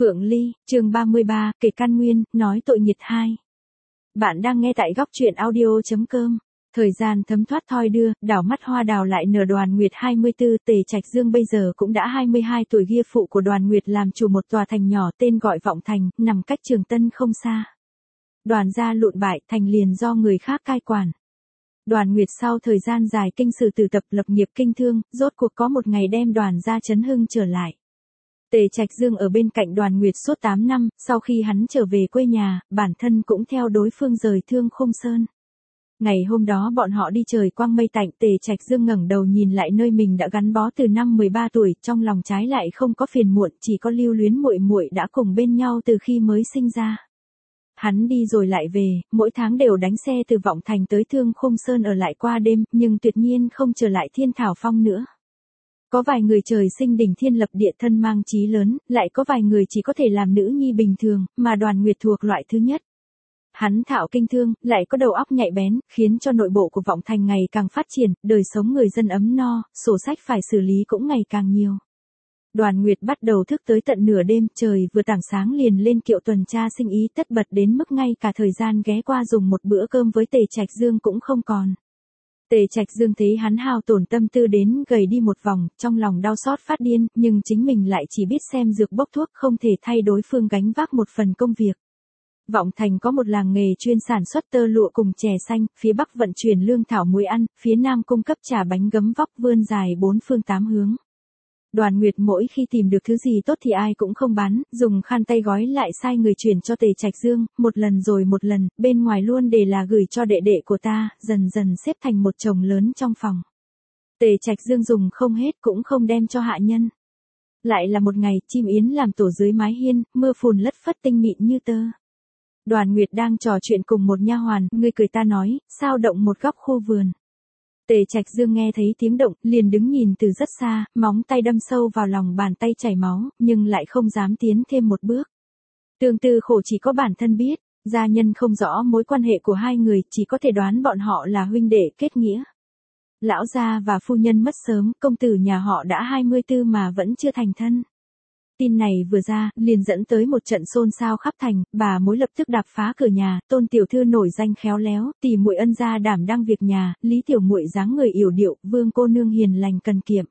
Phượng Ly, chương 33, kể căn nguyên, nói tội nghiệt 2. Bạn đang nghe tại góc truyện audio.com. Thời gian thấm thoát thoi đưa, đảo mắt hoa đào lại nở. Đoàn Nguyệt 24, Tề Trạch Dương bây giờ cũng đã 22 tuổi, ghi phụ của Đoàn Nguyệt làm chủ một tòa thành nhỏ tên gọi Vọng Thành, nằm cách Trường Tân không xa. Đoàn gia lụn bại, thành liền do người khác cai quản. Đoàn Nguyệt sau thời gian dài kinh sử tử tập lập nghiệp kinh thương, rốt cuộc có một ngày đem đoàn gia chấn hưng trở lại. Tề Trạch Dương ở bên cạnh Đoàn Nguyệt suốt 8 năm, sau khi hắn trở về quê nhà, bản thân cũng theo đối phương rời Thương Khung Sơn. Ngày hôm đó bọn họ đi trời quang mây tạnh, Tề Trạch Dương ngẩng đầu nhìn lại nơi mình đã gắn bó từ năm 13 tuổi, trong lòng trái lại không có phiền muộn, chỉ có lưu luyến muội muội đã cùng bên nhau từ khi mới sinh ra. Hắn đi rồi lại về, mỗi tháng đều đánh xe từ Vọng Thành tới Thương Khung Sơn ở lại qua đêm, nhưng tuyệt nhiên không trở lại Thiên Thảo Phong nữa. Có vài người trời sinh đỉnh thiên lập địa, thân mang chí lớn, lại có vài người chỉ có thể làm nữ nhi bình thường, mà Đoàn Nguyệt thuộc loại thứ nhất. Hắn thạo kinh thương, lại có đầu óc nhạy bén, khiến cho nội bộ của Vọng Thành ngày càng phát triển, đời sống người dân ấm no, sổ sách phải xử lý cũng ngày càng nhiều. Đoàn Nguyệt bắt đầu thức tới tận nửa đêm, trời vừa tảng sáng liền lên kiệu tuần tra sinh ý, tất bật đến mức ngay cả thời gian ghé qua dùng một bữa cơm với Tề Trạch Dương cũng không còn. Tề Trạch Dương thấy hắn hao tổn tâm tư đến gầy đi một vòng, trong lòng đau xót phát điên, nhưng chính mình lại chỉ biết xem dược bốc thuốc, không thể thay đối phương gánh vác một phần công việc. Vọng Thành có một làng nghề chuyên sản xuất tơ lụa cùng chè xanh, phía bắc vận chuyển lương thảo muối ăn, phía nam cung cấp trà bánh gấm vóc vươn dài 4 phương 8 hướng. Đoàn Nguyệt mỗi khi tìm được thứ gì tốt thì ai cũng không bán, dùng khăn tay gói lại sai người chuyển cho Tề Trạch Dương, một lần rồi một lần, bên ngoài luôn để là gửi cho đệ đệ của ta, dần dần xếp thành một chồng lớn trong phòng. Tề Trạch Dương dùng không hết cũng không đem cho hạ nhân. Lại là một ngày, chim yến làm tổ dưới mái hiên, mưa phùn lất phất tinh mịn như tơ. Đoàn Nguyệt đang trò chuyện cùng một nha hoàn, người cười ta nói, sao động một góc khu vườn. Tề Trạch Dương nghe thấy tiếng động, liền đứng nhìn từ rất xa, móng tay đâm sâu vào lòng bàn tay chảy máu, nhưng lại không dám tiến thêm một bước. Tương tư khổ chỉ có bản thân biết, gia nhân không rõ mối quan hệ của hai người, chỉ có thể đoán bọn họ là huynh đệ kết nghĩa. Lão gia và phu nhân mất sớm, công tử nhà họ đã 24 mà vẫn chưa thành thân. Tin này vừa ra, liền dẫn tới một trận xôn xao khắp thành, bà mối lập tức đạp phá cửa nhà, Tôn tiểu thư nổi danh khéo léo, tỷ muội ân gia đảm đang việc nhà, Lý tiểu muội dáng người yểu điệu, Vương cô nương hiền lành cần kiệm.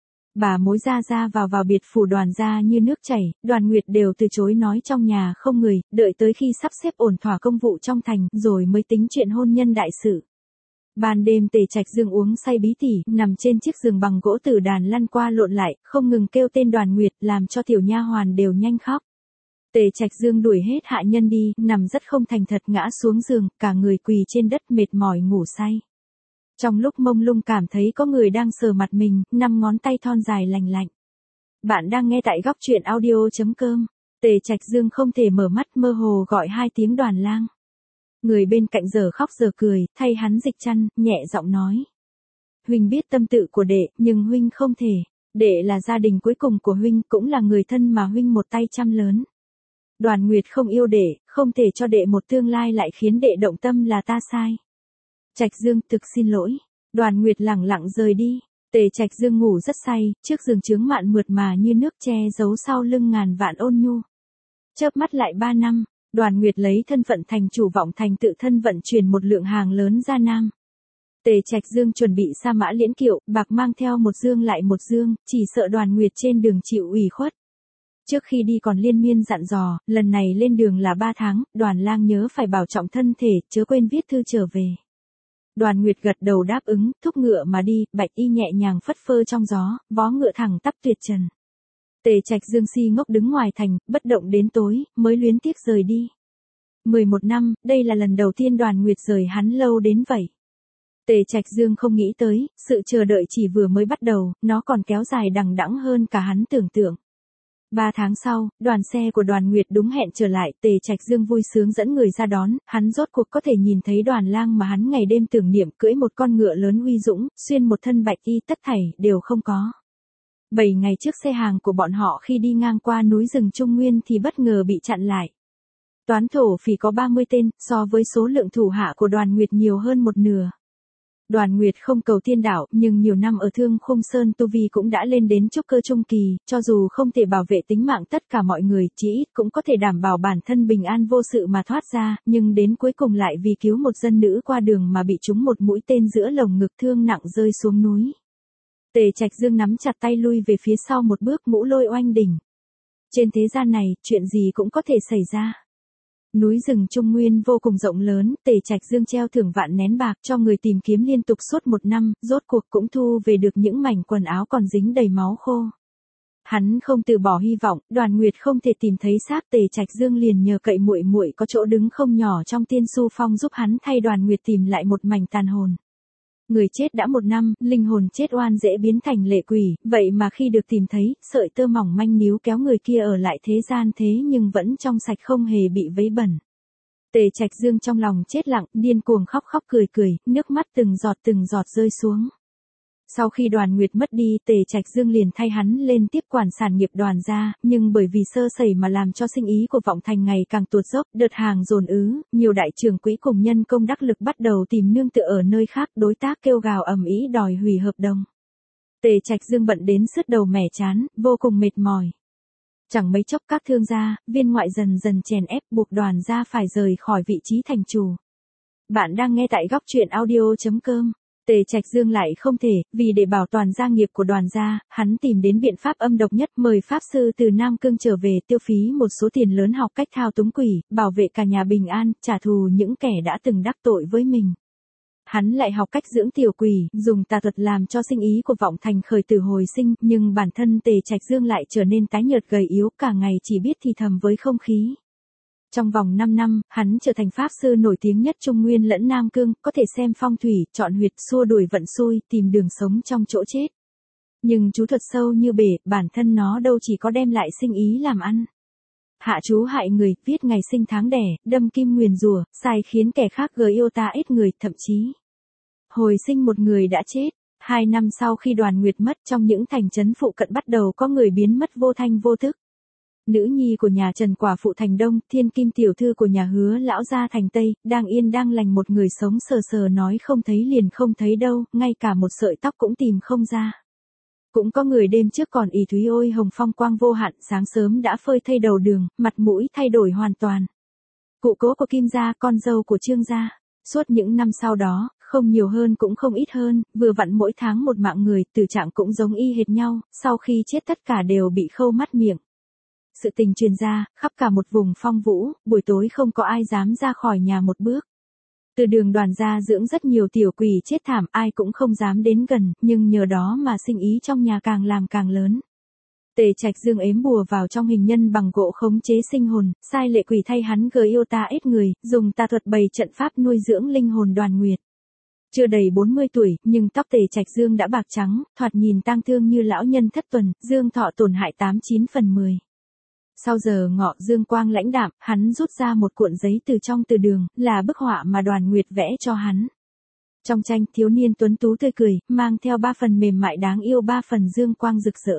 Bà mối ra vào biệt phủ Đoàn gia như nước chảy, Đoàn Nguyệt đều từ chối nói trong nhà không người, đợi tới khi sắp xếp ổn thỏa công vụ trong thành, rồi mới tính chuyện hôn nhân đại sự. Ban đêm Tề Trạch Dương uống say bí tỉ, nằm trên chiếc giường bằng gỗ tử đàn lăn qua lộn lại, không ngừng kêu tên Đoàn Nguyệt, làm cho tiểu nha hoàn đều nhanh khóc. Tề Trạch Dương đuổi hết hạ nhân đi, nằm rất không thành thật ngã xuống giường, cả người quỳ trên đất mệt mỏi ngủ say. Trong lúc mông lung cảm thấy có người đang sờ mặt mình, 5 ngón tay thon dài lành lạnh. Bạn đang nghe tại góc truyện audio.com. Tề Trạch Dương không thể mở mắt, mơ hồ gọi 2 tiếng Đoàn lang. Người bên cạnh giờ khóc giờ cười, thay hắn dịch chăn, nhẹ giọng nói. Huynh biết tâm tự của đệ, nhưng huynh không thể. Đệ là gia đình cuối cùng của huynh, cũng là người thân mà huynh một tay chăm lớn. Đoàn Nguyệt không yêu đệ, không thể cho đệ một tương lai lại khiến đệ động tâm là ta sai. Trạch Dương thực xin lỗi. Đoàn Nguyệt lẳng lặng rời đi. Tề Trạch Dương ngủ rất say, trước giường chướng mạn mượt mà như nước che giấu sau lưng ngàn vạn ôn nhu. Chớp mắt lại 3 năm. Đoàn Nguyệt lấy thân phận thành chủ Vọng Thành tự thân vận chuyển một lượng hàng lớn ra Nam. Tề Trạch Dương chuẩn bị sa mã liễn kiệu, bạc mang theo một dương lại một dương, chỉ sợ Đoàn Nguyệt trên đường chịu ủy khuất. Trước khi đi còn liên miên dặn dò, lần này lên đường là 3 tháng, Đoàn lang nhớ phải bảo trọng thân thể, chớ quên viết thư trở về. Đoàn Nguyệt gật đầu đáp ứng, thúc ngựa mà đi, bạch y nhẹ nhàng phất phơ trong gió, vó ngựa thẳng tắp tuyệt trần. Tề Trạch Dương si ngốc đứng ngoài thành, bất động đến tối, mới luyến tiếc rời đi. 11 năm, đây là lần đầu tiên Đoàn Nguyệt rời hắn lâu đến vậy. Tề Trạch Dương không nghĩ tới, sự chờ đợi chỉ vừa mới bắt đầu, nó còn kéo dài đằng đẵng hơn cả hắn tưởng tượng. 3 tháng sau, đoàn xe của Đoàn Nguyệt đúng hẹn trở lại, Tề Trạch Dương vui sướng dẫn người ra đón, hắn rốt cuộc có thể nhìn thấy Đoàn lang mà hắn ngày đêm tưởng niệm, cưỡi một con ngựa lớn uy dũng, xuyên một thân bạch y, tất thảy đều không có. 7 ngày trước xe hàng của bọn họ khi đi ngang qua núi rừng Trung Nguyên thì bất ngờ bị chặn lại. Toán thổ phỉ có 30 tên, so với số lượng thủ hạ của Đoàn Nguyệt nhiều hơn một nửa. Đoàn Nguyệt không cầu tiên đạo, nhưng nhiều năm ở Thương Khung Sơn tu vi cũng đã lên đến trúc cơ trung kỳ, cho dù không thể bảo vệ tính mạng tất cả mọi người, chỉ ít cũng có thể đảm bảo bản thân bình an vô sự mà thoát ra, nhưng đến cuối cùng lại vì cứu một dân nữ qua đường mà bị trúng một mũi tên giữa lồng ngực, thương nặng rơi xuống núi. Tề Trạch Dương nắm chặt tay lui về phía sau một bước, mũ lôi oanh đỉnh. Trên thế gian này, chuyện gì cũng có thể xảy ra. Núi rừng Trung Nguyên vô cùng rộng lớn, Tề Trạch Dương treo thưởng vạn nén bạc cho người tìm kiếm liên tục suốt 1 năm, rốt cuộc cũng thu về được những mảnh quần áo còn dính đầy máu khô. Hắn không từ bỏ hy vọng, Đoàn Nguyệt không thể tìm thấy xác Tề Trạch Dương liền nhờ cậy muội muội có chỗ đứng không nhỏ trong Tiên Su Phong giúp hắn thay Đoàn Nguyệt tìm lại một mảnh tàn hồn. Người chết đã 1 năm, linh hồn chết oan dễ biến thành lệ quỷ, vậy mà khi được tìm thấy, sợi tơ mỏng manh níu kéo người kia ở lại thế gian thế nhưng vẫn trong sạch không hề bị vấy bẩn. Tề Trạch Dương trong lòng chết lặng, điên cuồng khóc khóc cười cười, nước mắt từng giọt rơi xuống. Sau khi Đoàn Nguyệt mất đi, Tề Trạch Dương liền thay hắn lên tiếp quản sản nghiệp Đoàn gia, nhưng bởi vì sơ sẩy mà làm cho sinh ý của Vọng Thành ngày càng tuột dốc, đợt hàng dồn ứ, nhiều đại trưởng quỹ cùng nhân công đắc lực bắt đầu tìm nương tựa ở nơi khác, đối tác kêu gào ầm ĩ đòi hủy hợp đồng. Tề Trạch Dương bận đến sứt đầu mẻ chán, vô cùng mệt mỏi. Chẳng mấy chốc các thương gia, viên ngoại dần dần chèn ép buộc Đoàn gia phải rời khỏi vị trí thành chủ. Bạn đang nghe tại góc truyện audio.com. Tề Trạch Dương lại không thể, vì để bảo toàn gia nghiệp của Đoàn gia, hắn tìm đến biện pháp âm độc nhất, mời pháp sư từ Nam Cương trở về tiêu phí một số tiền lớn học cách thao túng quỷ, bảo vệ cả nhà bình an, trả thù những kẻ đã từng đắc tội với mình. Hắn lại học cách dưỡng tiểu quỷ, dùng tà thuật làm cho sinh ý của Vọng Thành khởi tử hồi sinh, nhưng bản thân Tề Trạch Dương lại trở nên tái nhợt gầy yếu, cả ngày chỉ biết thì thầm với không khí. Trong vòng 5 năm, hắn trở thành pháp sư nổi tiếng nhất Trung Nguyên lẫn Nam Cương, có thể xem phong thủy, chọn huyệt, xua đuổi vận xui, tìm đường sống trong chỗ chết. Nhưng chú thuật sâu như bể, bản thân nó đâu chỉ có đem lại sinh ý làm ăn. Hạ chú hại người, viết ngày sinh tháng đẻ, đâm kim nguyền rủa, sai khiến kẻ khác yêu ta ít người, thậm chí hồi sinh một người đã chết. 2 năm sau khi Đoàn Nguyệt mất, trong những thành trấn phụ cận bắt đầu có người biến mất vô thanh vô tức. Nữ nhi của nhà Trần quả phụ thành Đông, thiên kim tiểu thư của nhà Hứa lão gia thành Tây, đang yên đang lành một người sống sờ sờ nói không thấy liền không thấy đâu, ngay cả một sợi tóc cũng tìm không ra. Cũng có người đêm trước còn ỷ thúy ôi hồng phong quang vô hạn, sáng sớm đã phơi thây đầu đường, mặt mũi thay đổi hoàn toàn. Cụ cố của Kim gia, con dâu của Trương gia. Suốt những năm sau đó, không nhiều hơn cũng không ít hơn, vừa vặn mỗi tháng một mạng người, tử trạng cũng giống y hệt nhau, sau khi chết tất cả đều bị khâu mắt miệng. Sự tình truyền ra, khắp cả một vùng phong vũ, buổi tối không có ai dám ra khỏi nhà một bước. Từ đường Đoàn gia dưỡng rất nhiều tiểu quỷ chết thảm, ai cũng không dám đến gần, nhưng nhờ đó mà sinh ý trong nhà càng làm càng lớn. Tề Trạch Dương ếm bùa vào trong hình nhân bằng gỗ khống chế sinh hồn, sai lệ quỷ thay hắn yêu ta ít người, dùng tà thuật bày trận pháp nuôi dưỡng linh hồn Đoàn Nguyệt. Chưa đầy 40 tuổi, nhưng tóc Tề Trạch Dương đã bạc trắng, thoạt nhìn tang thương như lão nhân thất tuần, dương thọ tổn hại 89 phần 10. Sau giờ ngọ dương quang lãnh đạm, hắn rút ra một cuộn giấy từ trong từ đường, là bức họa mà Đoàn Nguyệt vẽ cho hắn. Trong tranh, thiếu niên tuấn tú tươi cười, mang theo 3 phần mềm mại đáng yêu, 3 phần dương quang rực rỡ.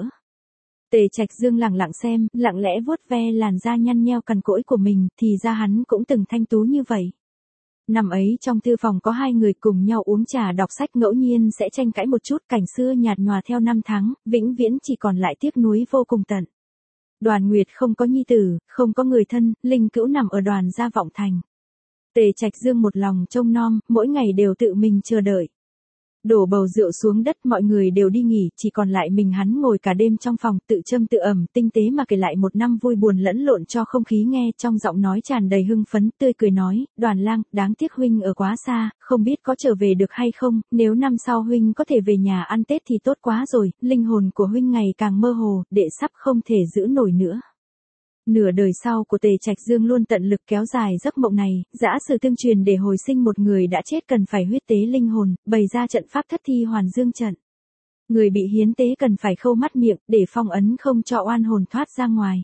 Tề Trạch Dương lặng lặng xem, lặng lẽ vuốt ve làn da nhăn nheo cằn cỗi của mình, thì ra hắn cũng từng thanh tú như vậy. Năm ấy trong thư phòng có 2 người cùng nhau uống trà đọc sách, ngẫu nhiên sẽ tranh cãi một chút, cảnh xưa nhạt nhòa theo năm tháng, vĩnh viễn chỉ còn lại tiếc nuối vô cùng tận. Đoàn Nguyệt không có nhi tử, không có người thân, linh cữu nằm ở Đoàn gia Vọng Thành. Tề Trạch Dương một lòng trông nom, mỗi ngày đều tự mình chờ đợi. Đổ bầu rượu xuống đất, mọi người đều đi nghỉ, chỉ còn lại mình hắn ngồi cả đêm trong phòng, tự châm tự ẩm, tinh tế mà kể lại một năm vui buồn lẫn lộn cho không khí nghe, trong giọng nói tràn đầy hưng phấn, tươi cười nói, Đoàn lang, đáng tiếc huynh ở quá xa, không biết có trở về được hay không, nếu năm sau huynh có thể về nhà ăn Tết thì tốt quá rồi, linh hồn của huynh ngày càng mơ hồ, đệ sắp không thể giữ nổi nữa. Nửa đời sau của Tề Trạch Dương luôn tận lực kéo dài giấc mộng này, giả sử tương truyền để hồi sinh một người đã chết cần phải huyết tế linh hồn, bày ra trận pháp thất thi hoàn dương trận. Người bị hiến tế cần phải khâu mắt miệng, để phong ấn không cho oan hồn thoát ra ngoài.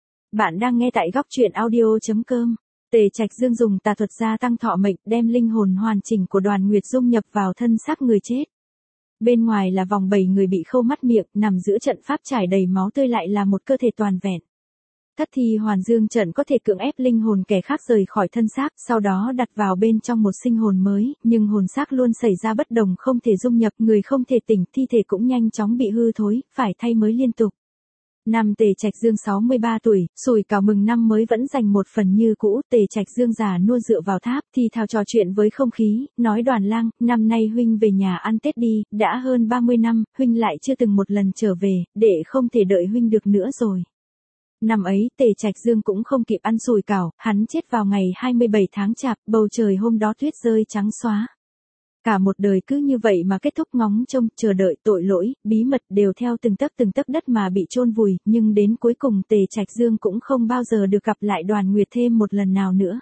Bạn đang nghe tại góc truyện audio.com. Tề Trạch Dương dùng tà thuật gia tăng thọ mệnh, đem linh hồn hoàn chỉnh của Đoàn Nguyệt dung nhập vào thân xác người chết. Bên ngoài là vòng 7 người bị khâu mắt miệng, nằm giữa trận pháp trải đầy máu tươi lại là một cơ thể toàn vẹn. Thất thi hoàn dương trận có thể cưỡng ép linh hồn kẻ khác rời khỏi thân xác, sau đó đặt vào bên trong một sinh hồn mới, nhưng hồn xác luôn xảy ra bất đồng, không thể dung nhập, người không thể tỉnh, thi thể cũng nhanh chóng bị hư thối, phải thay mới liên tục. Năm Tề Trạch Dương 63 tuổi, sủi cảo mừng năm mới vẫn dành một phần như cũ, Tề Trạch Dương già nua dựa vào tháp, thì thào trò chuyện với không khí, nói Đoàn lang, năm nay huynh về nhà ăn Tết đi, đã hơn 30 năm, huynh lại chưa từng một lần trở về, đệ không thể đợi huynh được nữa rồi. Năm ấy, Tề Trạch Dương cũng không kịp ăn sủi cảo, hắn chết vào ngày 27 tháng Chạp, bầu trời hôm đó tuyết rơi trắng xóa. Cả một đời cứ như vậy mà kết thúc, ngóng trông, chờ đợi, tội lỗi, bí mật đều theo từng tấc đất mà bị chôn vùi, nhưng đến cuối cùng Tề Trạch Dương cũng không bao giờ được gặp lại Đoàn Nguyệt thêm một lần nào nữa.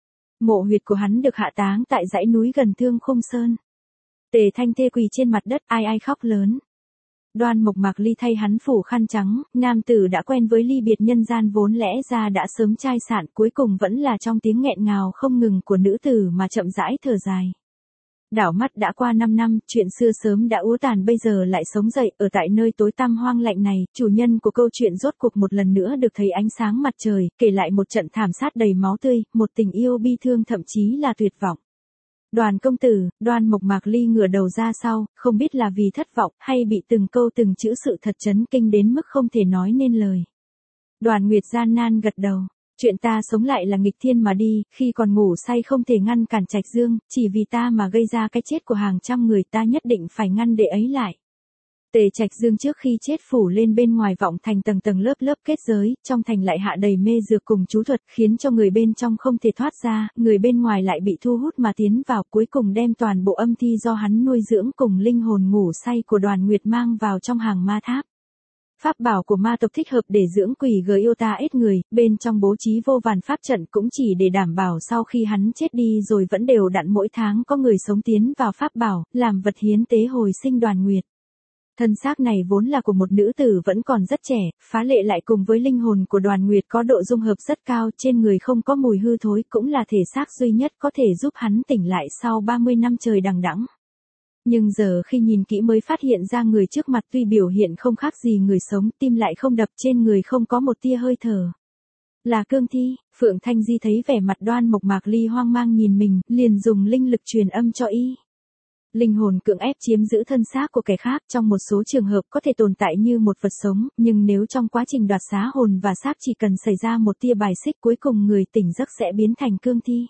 Mộ huyệt của hắn được hạ táng tại dãy núi gần Thương Khung Sơn. Tề Thanh Thê quỳ trên mặt đất, ai ai khóc lớn. Đoan Mộc Mạc Ly thay hắn phủ khăn trắng, nam tử đã quen với ly biệt nhân gian vốn lẽ ra đã sớm chai sạn, cuối cùng vẫn là trong tiếng nghẹn ngào không ngừng của nữ tử mà chậm rãi thở dài. Đảo mắt đã qua 5 năm, chuyện xưa sớm đã úa tàn bây giờ lại sống dậy, ở tại nơi tối tăm hoang lạnh này, chủ nhân của câu chuyện rốt cuộc một lần nữa được thấy ánh sáng mặt trời, kể lại một trận thảm sát đầy máu tươi, một tình yêu bi thương thậm chí là tuyệt vọng. Đoàn công tử, Đoan Mộc Mạc Ly ngửa đầu ra sau, không biết là vì thất vọng, hay bị từng câu từng chữ sự thật chấn kinh đến mức không thể nói nên lời. Đoàn Nguyệt gian nan gật đầu. Chuyện ta sống lại là nghịch thiên mà đi, khi còn ngủ say không thể ngăn cản Trạch Dương, chỉ vì ta mà gây ra cái chết của hàng trăm người, ta nhất định phải ngăn đệ ấy lại. Tề Trạch Dương trước khi chết phủ lên bên ngoài vọng thành tầng tầng lớp lớp kết giới, trong thành lại hạ đầy mê dược cùng chú thuật, khiến cho người bên trong không thể thoát ra, người bên ngoài lại bị thu hút mà tiến vào, cuối cùng đem toàn bộ âm thi do hắn nuôi dưỡng cùng linh hồn ngủ say của Đoàn Nguyệt mang vào trong hàng ma tháp. Pháp bảo của ma tộc thích hợp để dưỡng quỷ Giota ít người, bên trong bố trí vô vàn pháp trận cũng chỉ để đảm bảo sau khi hắn chết đi rồi vẫn đều đặn mỗi tháng có người sống tiến vào pháp bảo, làm vật hiến tế hồi sinh Đoàn Nguyệt. Thân xác này vốn là của một nữ tử vẫn còn rất trẻ, phá lệ lại cùng với linh hồn của Đoàn Nguyệt có độ dung hợp rất cao, trên người không có mùi hư thối, cũng là thể xác duy nhất có thể giúp hắn tỉnh lại sau 30 năm trời đằng đẵng. Nhưng giờ khi nhìn kỹ mới phát hiện ra người trước mặt tuy biểu hiện không khác gì người sống, tim lại không đập, trên người không có một tia hơi thở. Là cương thi. Phượng Thanh Di thấy vẻ mặt Đoan Mộc Mạc Ly hoang mang nhìn mình, liền dùng linh lực truyền âm cho y. Linh hồn cưỡng ép chiếm giữ thân xác của kẻ khác trong một số trường hợp có thể tồn tại như một vật sống, nhưng nếu trong quá trình đoạt xá hồn và xác chỉ cần xảy ra một tia bài xích, cuối cùng người tỉnh giấc sẽ biến thành cương thi.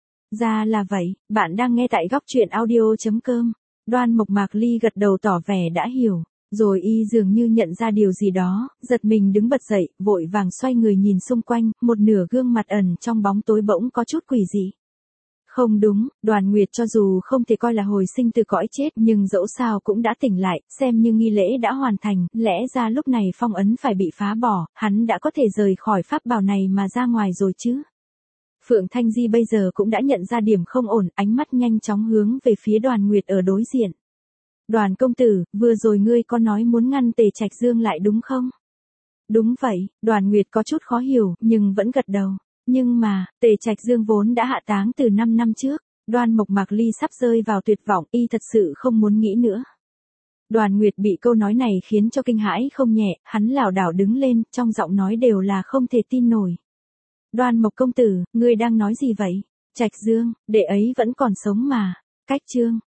Ra là vậy, bạn đang nghe tại góc truyện audio.com. Đoan Mộc Mạc Ly gật đầu tỏ vẻ đã hiểu, rồi y dường như nhận ra điều gì đó, giật mình đứng bật dậy, vội vàng xoay người nhìn xung quanh, một nửa gương mặt ẩn trong bóng tối bỗng có chút quỷ dị. Không đúng, Đoàn Nguyệt cho dù không thể coi là hồi sinh từ cõi chết, nhưng dẫu sao cũng đã tỉnh lại, xem như nghi lễ đã hoàn thành, lẽ ra lúc này phong ấn phải bị phá bỏ, hắn đã có thể rời khỏi pháp bảo này mà ra ngoài rồi chứ. Phượng Thanh Di bây giờ cũng đã nhận ra điểm không ổn, ánh mắt nhanh chóng hướng về phía Đoàn Nguyệt ở đối diện. Đoàn công tử, vừa rồi ngươi có nói muốn ngăn Tề Trạch Dương lại đúng không? Đúng vậy, Đoàn Nguyệt có chút khó hiểu, nhưng vẫn gật đầu. Nhưng mà, Tề Trạch Dương vốn đã hạ táng từ 5 năm trước, Đoan Mộc Mạc Ly sắp rơi vào tuyệt vọng, y thật sự không muốn nghĩ nữa. Đoàn Nguyệt bị câu nói này khiến cho kinh hãi không nhẹ, hắn lảo đảo đứng lên, trong giọng nói đều là không thể tin nổi. Đoan Mộc công tử, ngươi đang nói gì vậy? Trạch Dương, đệ ấy vẫn còn sống mà. Cách chương.